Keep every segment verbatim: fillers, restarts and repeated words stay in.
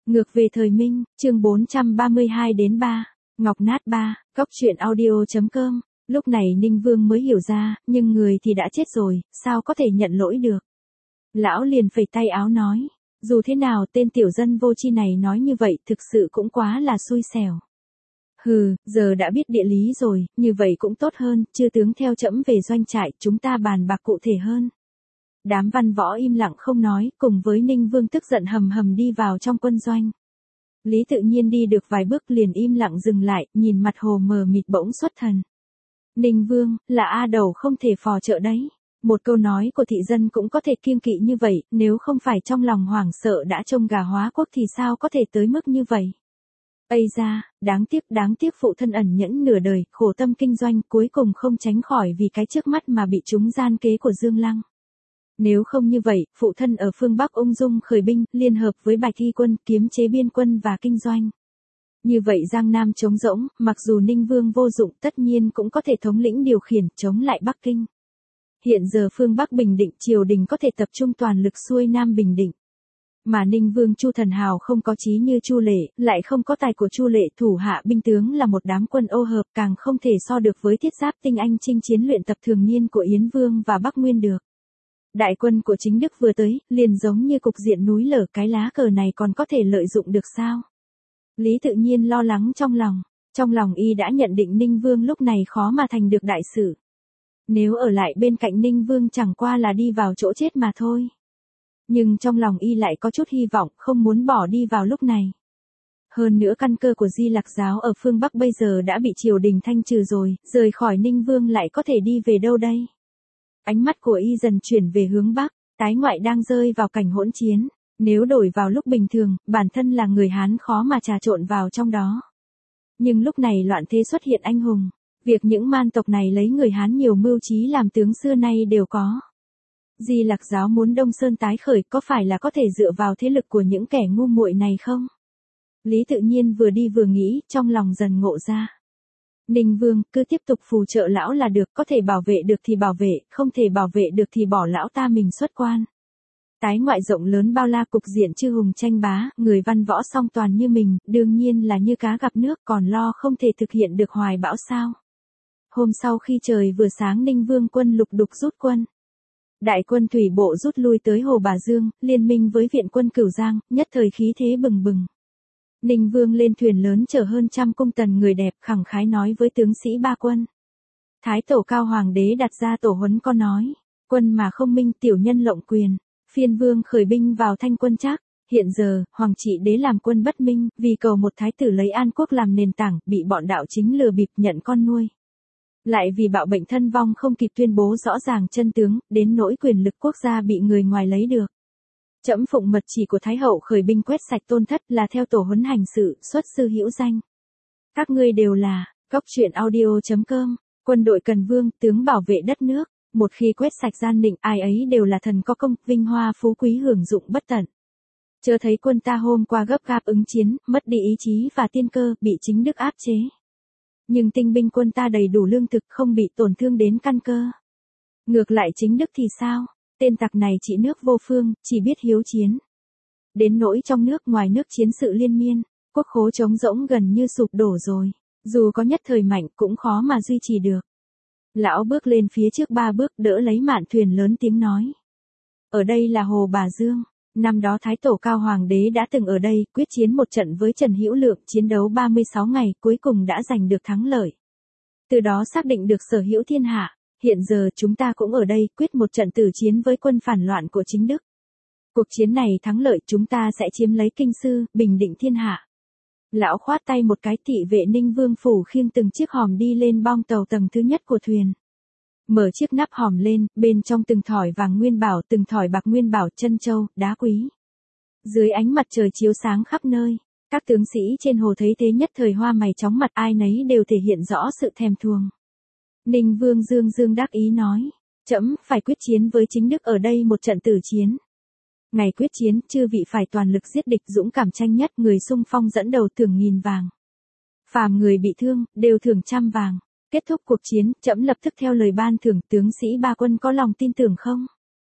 Ngược về thời Minh, chương bốn trăm ba mươi hai đến ba, Ngọc Nát ba, Cóc truyện audio.com. Lúc này Ninh Vương mới hiểu ra, nhưng người thì đã chết rồi, sao có thể nhận lỗi được. Lão liền phẩy tay áo nói, dù thế nào tên tiểu dân vô tri này nói như vậy thực sự cũng quá là xui xẻo. Hừ, giờ đã biết địa lý rồi, như vậy cũng tốt hơn, chư tướng theo trẫm về doanh trại, chúng ta bàn bạc cụ thể hơn. Đám văn võ im lặng không nói, cùng với Ninh Vương tức giận hầm hầm đi vào trong quân doanh. Lý Tự Nhiên đi được vài bước liền im lặng dừng lại, nhìn mặt hồ mờ mịt bỗng xuất thần. Ninh Vương, là A Đầu không thể phò trợ đấy. Một câu nói của thị dân cũng có thể kiêng kỵ như vậy, nếu không phải trong lòng hoảng sợ đã trông gà hóa quốc thì sao có thể tới mức như vậy. Ây da, đáng tiếc đáng tiếc phụ thân ẩn nhẫn nửa đời, khổ tâm kinh doanh cuối cùng không tránh khỏi vì cái trước mắt mà bị trúng gian kế của Dương Lăng. Nếu không như vậy, phụ thân ở phương Bắc ung dung khởi binh, liên hợp với Bạch Hy quân, kiếm chế biên quân và kinh doanh. Như vậy Giang Nam trống rỗng, mặc dù Ninh Vương vô dụng tất nhiên cũng có thể thống lĩnh điều khiển chống lại Bắc Kinh. Hiện giờ phương Bắc bình định, triều đình có thể tập trung toàn lực xuôi Nam bình định. Mà Ninh Vương Chu Thần Hào không có chí như Chu Lệ, lại không có tài của Chu Lệ, thủ hạ binh tướng là một đám quân ô hợp, càng không thể so được với thiết giáp tinh anh chinh chiến luyện tập thường niên của Yến Vương và Bắc Nguyên được. Đại quân của Chính Đức vừa tới, liền giống như cục diện núi lở, cái lá cờ này còn có thể lợi dụng được sao? Lý Tự Nhiên lo lắng trong lòng, trong lòng y đã nhận định Ninh Vương lúc này khó mà thành được đại sử. Nếu ở lại bên cạnh Ninh Vương chẳng qua là đi vào chỗ chết mà thôi. Nhưng trong lòng y lại có chút hy vọng, không muốn bỏ đi vào lúc này. Hơn nữa căn cơ của Di Lặc giáo ở phương Bắc bây giờ đã bị triều đình thanh trừ rồi, rời khỏi Ninh Vương lại có thể đi về đâu đây? Ánh mắt của y dần chuyển về hướng Bắc, tái ngoại đang rơi vào cảnh hỗn chiến. Nếu đổi vào lúc bình thường, bản thân là người Hán khó mà trà trộn vào trong đó. Nhưng lúc này loạn thế xuất hiện anh hùng. Việc những man tộc này lấy người Hán nhiều mưu trí làm tướng xưa nay đều có. Di Lặc giáo muốn Đông Sơn tái khởi có phải là có thể dựa vào thế lực của những kẻ ngu muội này không? Lý Tự Nhiên vừa đi vừa nghĩ, trong lòng dần ngộ ra. Ninh Vương, cứ tiếp tục phù trợ lão là được, có thể bảo vệ được thì bảo vệ, không thể bảo vệ được thì bỏ lão ta mình xuất quan. Tái ngoại rộng lớn bao la, cục diện chư hùng tranh bá, người văn võ song toàn như mình, đương nhiên là như cá gặp nước, còn lo không thể thực hiện được hoài bão sao. Hôm sau khi trời vừa sáng Ninh Vương quân lục đục rút quân. Đại quân thủy bộ rút lui tới Hồ Bà Dương, liên minh với viện quân Cửu Giang, nhất thời khí thế bừng bừng. Ninh Vương lên thuyền lớn chở hơn trăm cung tần người đẹp, khẳng khái nói với tướng sĩ ba quân. Thái tổ cao hoàng đế đặt ra tổ huấn có nói, quân mà không minh tiểu nhân lộng quyền. Phiên Vương khởi binh vào Thanh quân Trác. Hiện giờ, Hoàng trị đế làm quân bất minh, vì cầu một thái tử lấy An quốc làm nền tảng, bị bọn đạo chính lừa bịp nhận con nuôi. Lại vì bạo bệnh thân vong không kịp tuyên bố rõ ràng chân tướng, đến nỗi quyền lực quốc gia bị người ngoài lấy được. Trẫm phụng mật chỉ của Thái hậu khởi binh quét sạch tôn thất là theo tổ huấn hành sự, xuất sư hữu danh. Các ngươi đều là, Cóc truyện audio.com, quân đội cần vương, tướng bảo vệ đất nước. Một khi quét sạch gian định, ai ấy đều là thần có công, vinh hoa phú quý hưởng dụng bất tận. Chớ thấy quân ta hôm qua gấp gáp ứng chiến, mất đi ý chí và tiên cơ, bị Chính Đức áp chế. Nhưng tinh binh quân ta đầy đủ lương thực, không bị tổn thương đến căn cơ. Ngược lại Chính Đức thì sao? Tên tặc này trị nước vô phương, chỉ biết hiếu chiến. Đến nỗi trong nước ngoài nước chiến sự liên miên, quốc khố trống rỗng gần như sụp đổ rồi. Dù có nhất thời mạnh cũng khó mà duy trì được. Lão bước lên phía trước ba bước đỡ lấy mạn thuyền lớn tiếng nói. Ở đây là Hồ Bà Dương. Năm đó Thái tổ cao hoàng đế đã từng ở đây quyết chiến một trận với Trần Hữu Lượng, chiến đấu ba mươi sáu ngày cuối cùng đã giành được thắng lợi. Từ đó xác định được sở hữu thiên hạ. Hiện giờ chúng ta cũng ở đây quyết một trận tử chiến với quân phản loạn của Chính Đức. Cuộc chiến này thắng lợi chúng ta sẽ chiếm lấy Kinh Sư, bình định thiên hạ. Lão khoát tay một cái, thị vệ Ninh Vương phủ khiêng từng chiếc hòm đi lên bong tàu tầng thứ nhất của thuyền. Mở chiếc nắp hòm lên, bên trong từng thỏi vàng nguyên bảo, từng thỏi bạc nguyên bảo, chân châu, đá quý. Dưới ánh mặt trời chiếu sáng khắp nơi, các tướng sĩ trên hồ thấy thế nhất thời hoa mày chóng mặt, ai nấy đều thể hiện rõ sự thèm thuồng. Ninh Vương dương dương đắc ý nói, trẫm phải quyết chiến với Chính Đức ở đây một trận tử chiến. Ngày quyết chiến, chư vị phải toàn lực giết địch, dũng cảm tranh nhất, người xung phong dẫn đầu thưởng nghìn vàng. Phàm người bị thương, đều thưởng trăm vàng. Kết thúc cuộc chiến, trẫm lập tức theo lời ban thưởng, tướng sĩ ba quân có lòng tin tưởng không?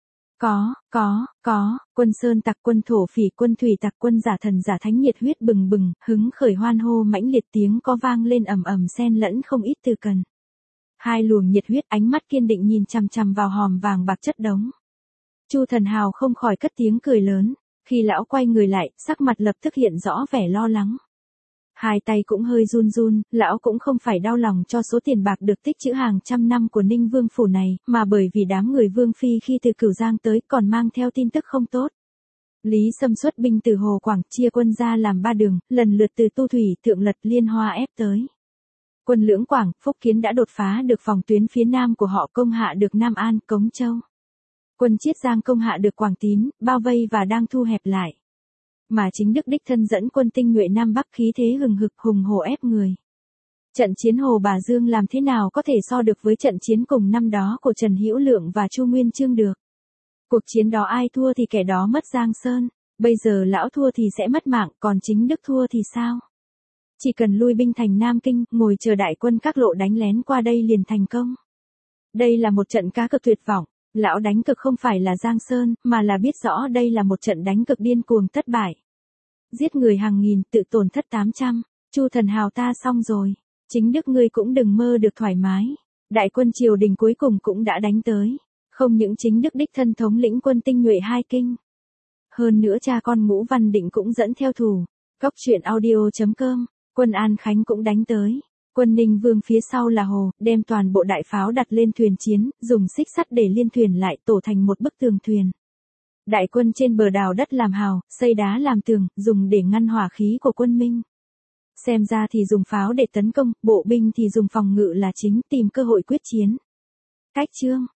Có, có, có, quân sơn tặc, quân thổ phỉ, quân thủy tặc, quân giả thần giả thánh, nhiệt huyết bừng bừng, hứng khởi hoan hô mãnh liệt, tiếng có vang lên ầm ầm xen lẫn không ít từ cần. Hai luồng nhiệt huyết, ánh mắt kiên định nhìn chằm chằm vào hòm vàng bạc chất đống. Chu Thần Hào không khỏi cất tiếng cười lớn, khi lão quay người lại, sắc mặt lập tức hiện rõ vẻ lo lắng. Hai tay cũng hơi run run, lão cũng không phải đau lòng cho số tiền bạc được tích trữ hàng trăm năm của Ninh Vương phủ này, mà bởi vì đám người Vương Phi khi từ Cửu Giang tới còn mang theo tin tức không tốt. Lý Sâm xuất binh từ Hồ Quảng, chia quân ra làm ba đường, lần lượt từ Tu Thủy, Thượng Lật, Liên Hoa ép tới. Quân Lưỡng Quảng, Phúc Kiến đã đột phá được phòng tuyến phía nam của họ, công hạ được Nam An, Cống Châu. Quân Chiết Giang công hạ được Quảng Tín, bao vây và đang thu hẹp lại. Mà chính Đức đích thân dẫn quân tinh nhuệ Nam Bắc, khí thế hừng hực hùng hổ ép người. Trận chiến Hồ Bà Dương làm thế nào có thể so được với trận chiến cùng năm đó của Trần Hữu Lượng và Chu Nguyên Chương được. Cuộc chiến đó ai thua thì kẻ đó mất Giang Sơn, bây giờ lão thua thì sẽ mất mạng, còn chính Đức thua thì sao? Chỉ cần lui binh thành Nam Kinh, ngồi chờ đại quân các lộ đánh lén qua đây liền thành công. Đây là một trận cá cược tuyệt vọng. Lão đánh cực không phải là Giang Sơn, mà là biết rõ đây là một trận đánh cực điên cuồng thất bại. Giết người hàng nghìn, tự tổn thất tám trăm, Chu Thần Hào ta xong rồi. Chính Đức ngươi cũng đừng mơ được thoải mái. Đại quân triều đình cuối cùng cũng đã đánh tới. Không những chính Đức đích thân thống lĩnh quân tinh nhuệ hai kinh. Hơn nữa cha con Ngũ Văn Định cũng dẫn theo thủ. Cóc truyện audio chấm com, quân An Khánh cũng đánh tới. Quân Ninh Vương phía sau là Hồ, đem toàn bộ đại pháo đặt lên thuyền chiến, dùng xích sắt để liên thuyền lại, tổ thành một bức tường thuyền. Đại quân trên bờ đào đất làm hào, xây đá làm tường, dùng để ngăn hỏa khí của quân Minh. Xem ra thì dùng pháo để tấn công, bộ binh thì dùng phòng ngự là chính, tìm cơ hội quyết chiến. Cách chương